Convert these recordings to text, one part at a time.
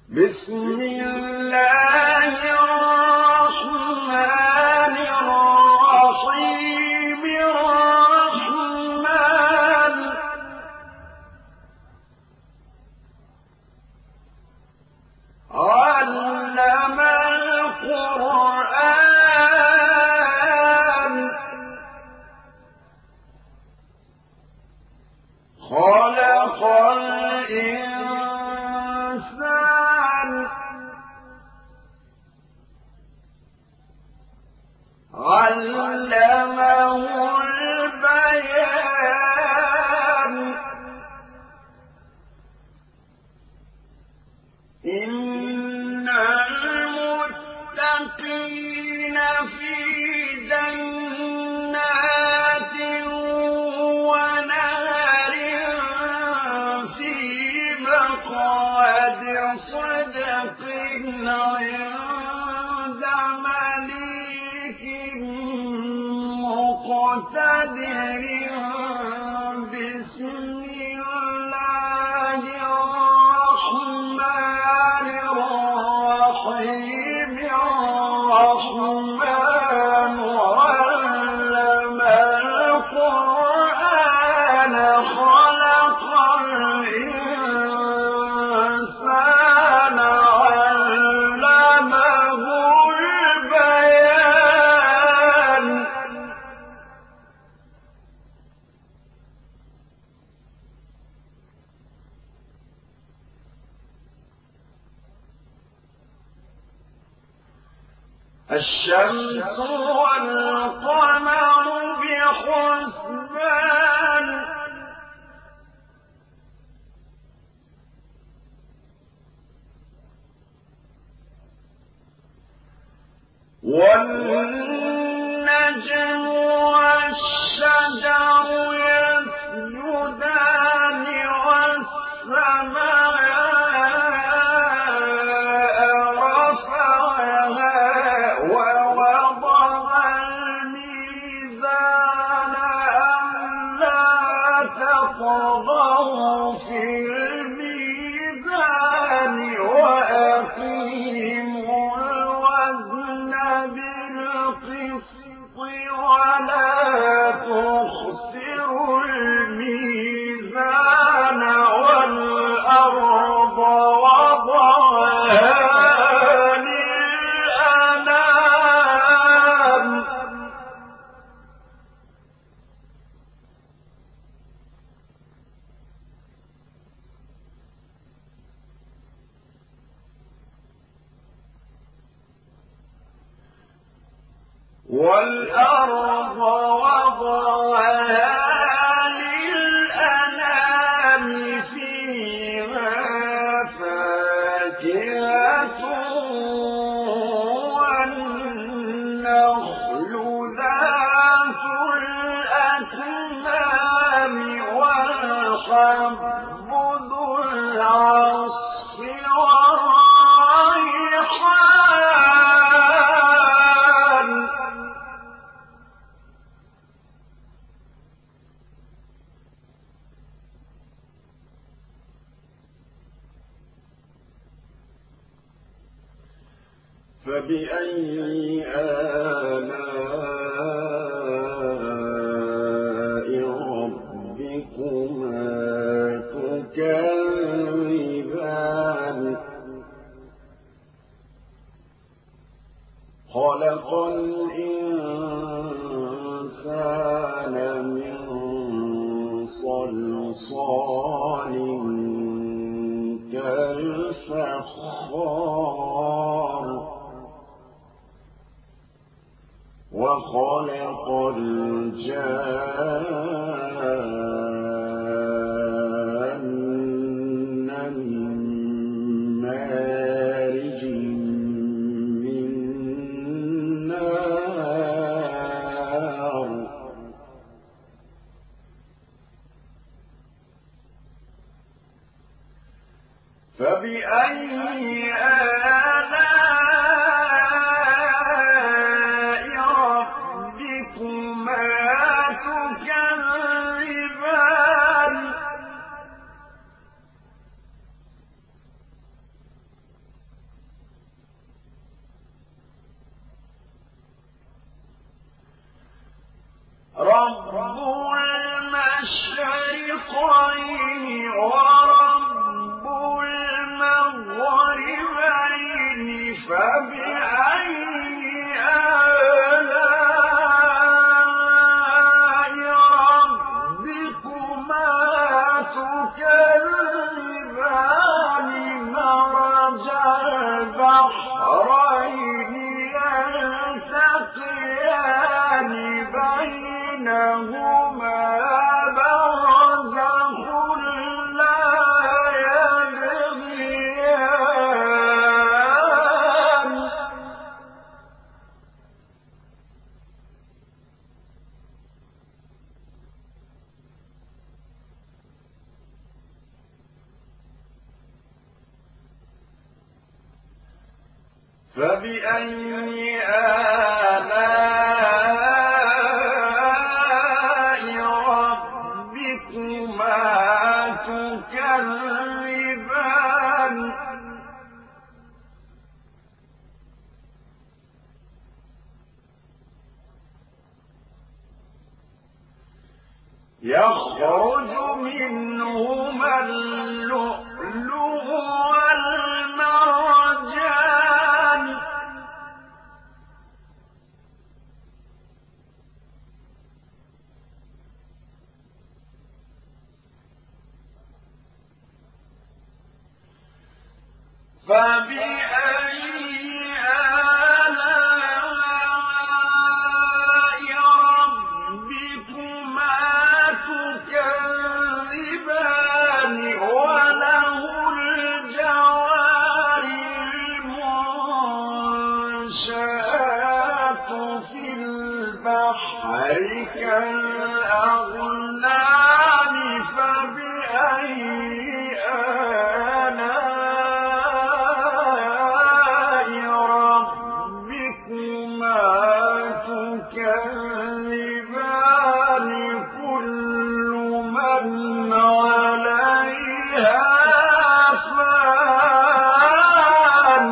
بسم الله الرحمن الرحيم الرحمن علم القرآن خلق الإنسان علمه البيان إن المتقين في جنات ونهر في مقعد صدق عند مليك مقتدر بسم الله الرحمن الرحيم الرحمن علم القرآن خلق الإنسان علمه البيان الشمس والقمر بحسبان والنجم والشجر يسجدان والسماء طغوا في الميزان وأقيموا الوزن بالقسط ولا تخسروا الميزان والأرض وضعها للأنام والأرض وضعها للأنام فيها فاكهة والنخل ذات الأكمام والحب ذو العصف والريحان فبأي آلاء ربكما تكذبان خلق الإنسان من صلصال كالفخار وخلق الجان من مارج من نار فبأي آلاء ربكما تكذبان رب المشرقين ورب المغربين فبأي آلاء ربكما تكذبان مرج البحرين يلتقيان بينهما برزخ لا يبغيان فبأي آلاء ربكما تكذبان يخرج منهما اللؤلؤ والمرجان فبأي آلاء ربكما تكذبان وله الجوار المنشآت في البحر كالأعلام فبأي آلاء ربكما تكذبان كل من عليها فان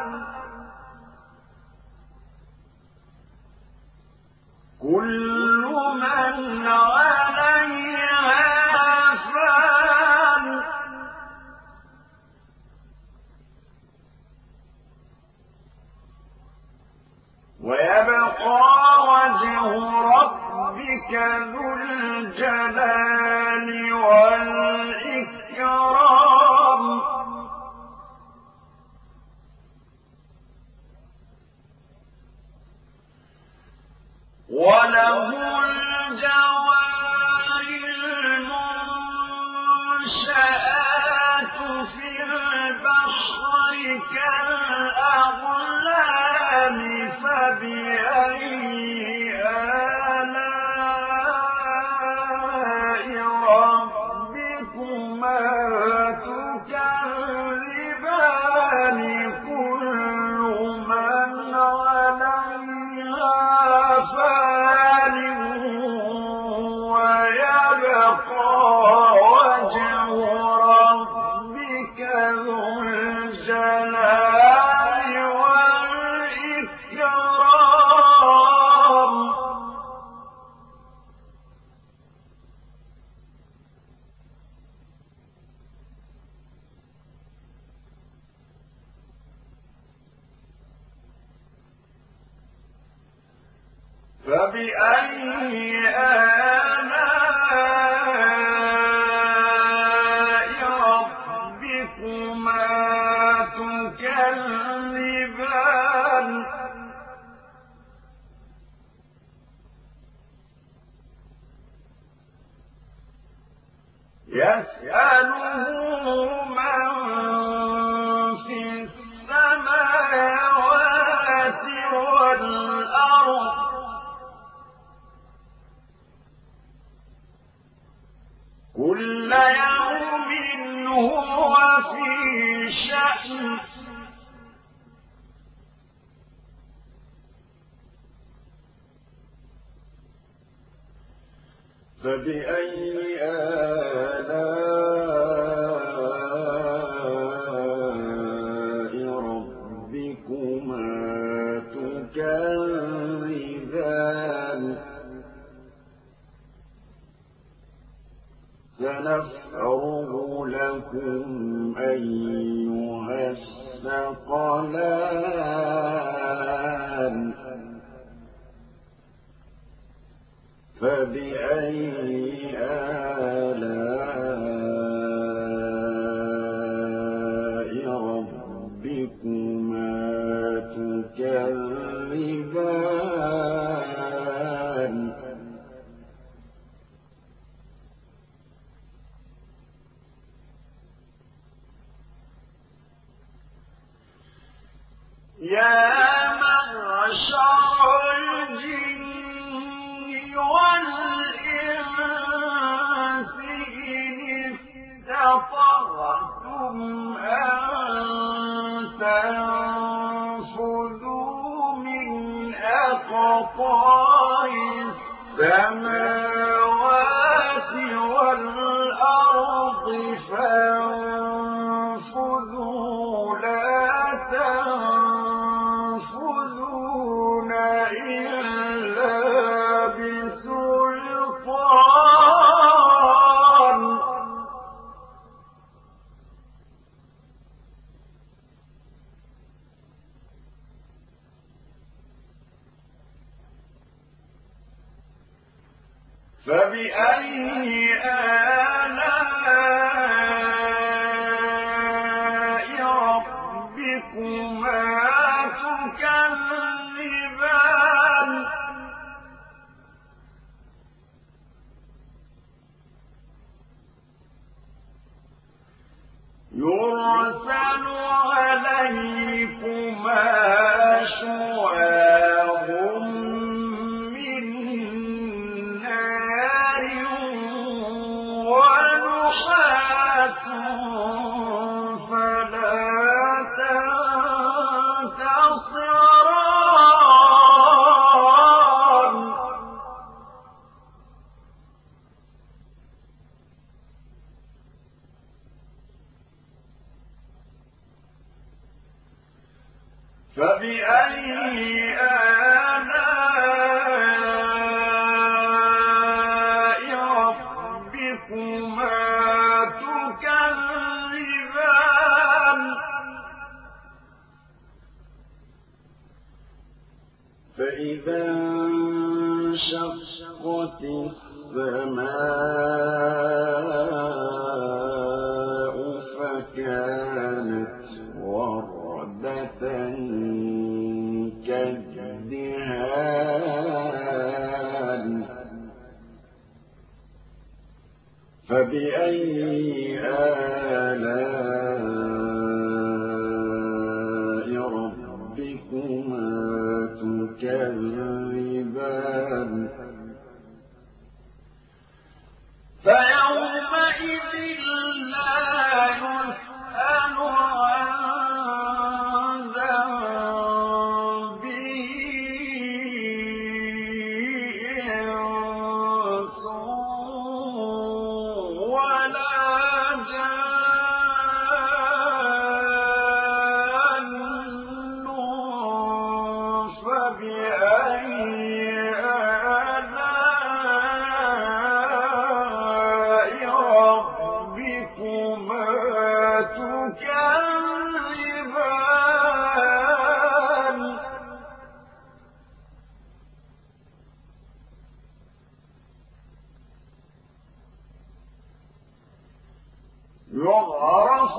كل من عليها فان ويبقى وجه ربك ذو الجلال والإكرام وله الجوار المنشآت في البحر كالأعلام فبأي آلاء ربكما تكذبان كل من عليها فان ويبقى وجه ربك ذو الجلال والإكرام فبأي آلاء ربكما تكذبان يسأله من في السماوات والأرض كل يوم هو في شأن فبأي آلاء ربكما تكذبان سنفرغ لكم أيها الثقلان فبأي آلاء ربكما تكذبان يا معشر الجن والإنس إن استطعتم أن تنفذوا من أقطار السماوات والأرض فانفذوا لا تنفذون إلا بسلطان فبأي آلاء ربكما تكذبان يرسل عليكما شواظ من نار ونحاس فلا تنتصران فبأي آلاء ربكما تكذبان فإذا انشقت السماء فكانت وردة كالدهان فبأي آلاء ربكما تكذبان فيومئذ لا يسأل عن ذنبه إنس ولا جان فبأي آلاء ربكما تكذبان يعرف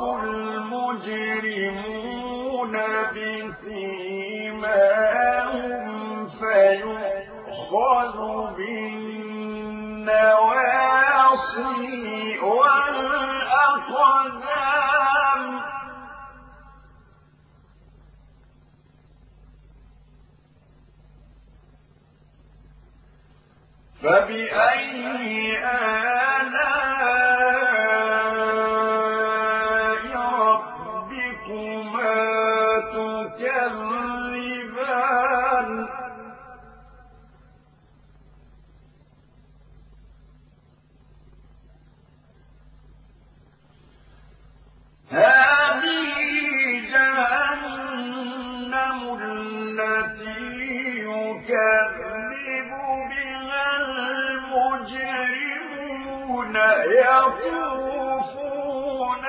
المجرمون بسيماهم فيؤخذ بالنواصي والأقدام فبأي آلاء ربكما تكذبان هذه جهنم التي يكذب بها المجرمون يطوفون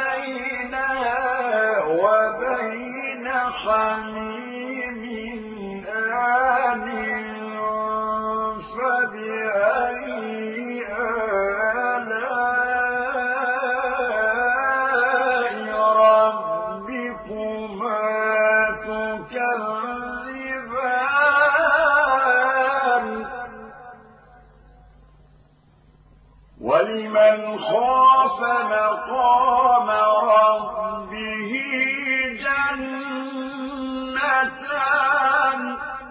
بينها وبين حميم آن فبأي آلاء ربكما تكذبان ولمن خاف مقام ربه جنتان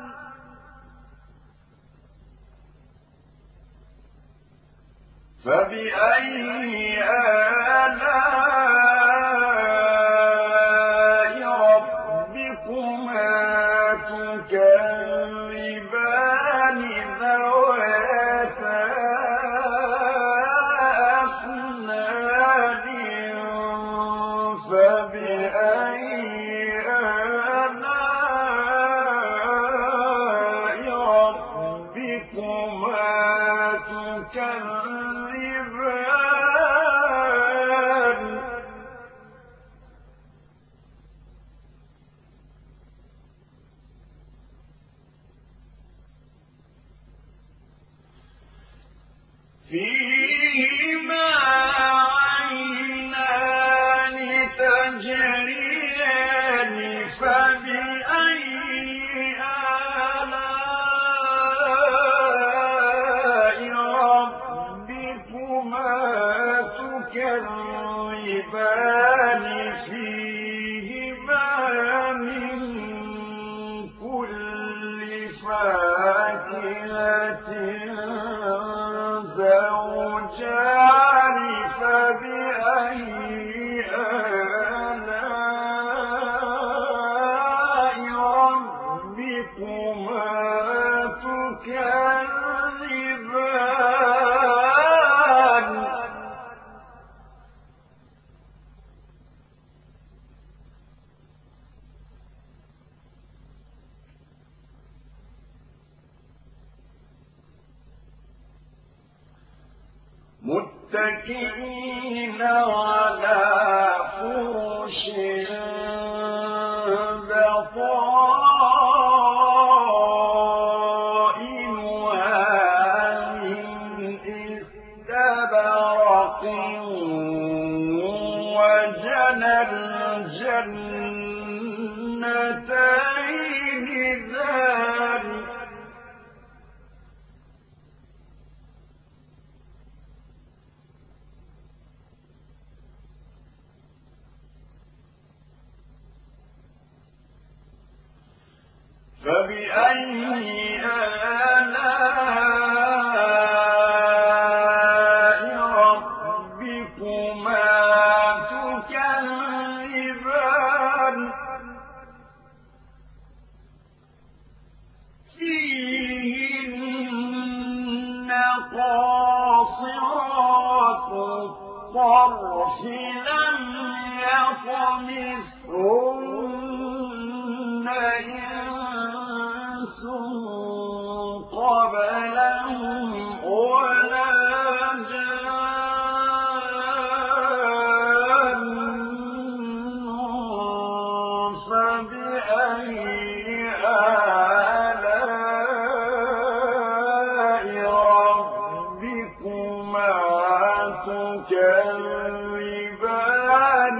فبأي آلاء ربكما تكذبان ذواتا أفنان فبأي آلاء ربكما تكذبان فيهما عينان تجريان فبأي آلاء ربكما تكذبان فيهما من كل فاكهة زوجان فبأي آلاء ربكما تكذبان متكئين على فرش بطائنها من استبرق وجنى الجنتين دان فبأي آلاء ربكما تكذبان فيهن قاصرات الطرف لم يطمثهن إنس قبلهم ولا جان فبأي آلاء ربكما تكذبان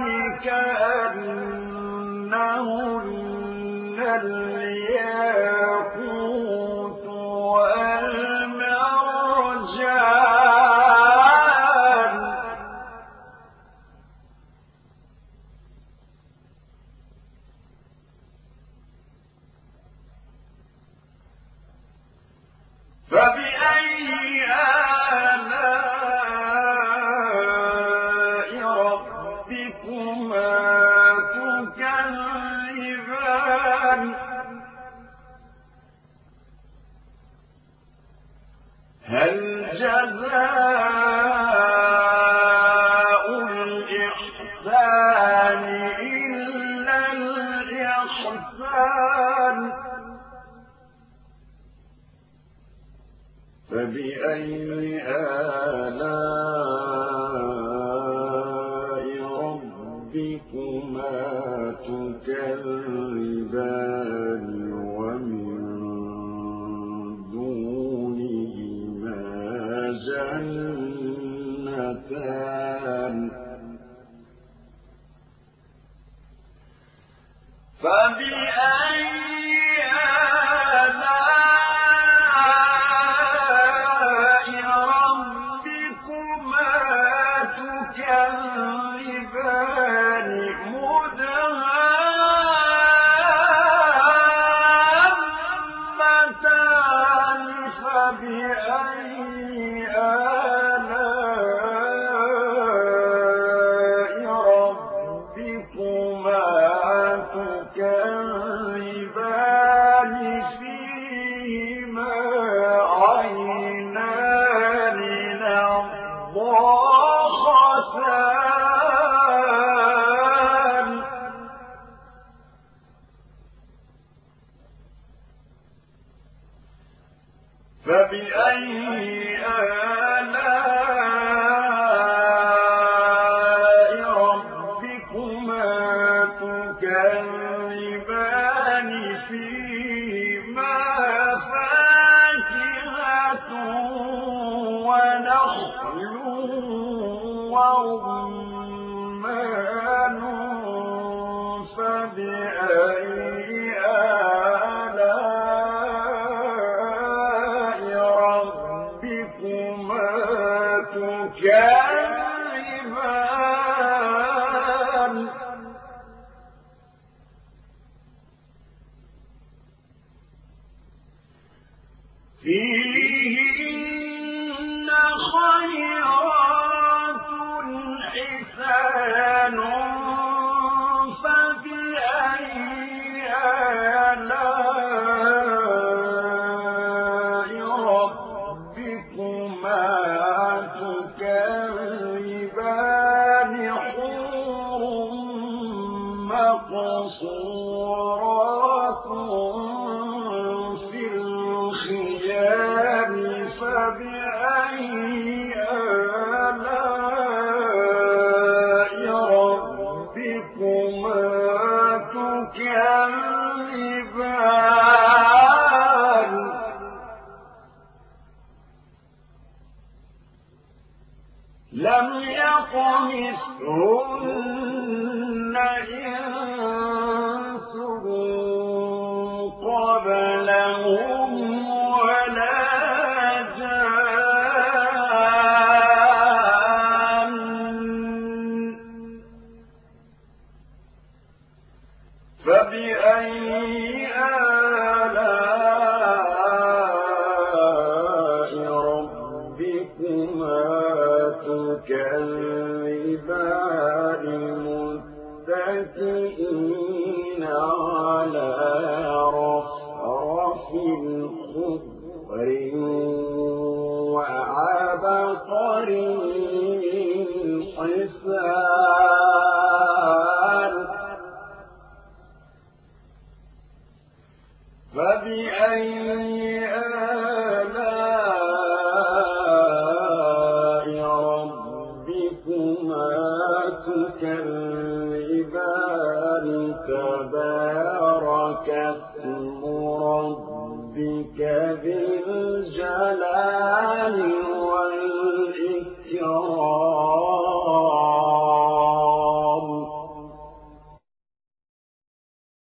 كأنهن الياقوت والمرجان فبأي آلاء ربكما تكذبان هل جزاء الإحسان إلا الإحسان فبأي آلاء ربكما تكذبان ومن دونهما جنتان فبأي آلاء ربكما تكذبان مدهامتان فبأي آلاء ربكما تكذبان فيهما عينان نضاختان فبأي آلاء ربكما تكذبان فيهما فاكهة ونخل ورمان فبأي آلاء ربكما تكذبان فيهن خيرات حسان فبأي آلاء ربكما تكذبان حور مقصورات في الخيام فبأي آلاء ربكما تكذبان لم يطمثهن إنس قبلهم ولا جان فبأي آلاء ربكما تكذبان متكئين على رفرف خضر وعبقري حسان فبأي آلاء ربكما تكذبان تبارك اسم ربك ذي الجلال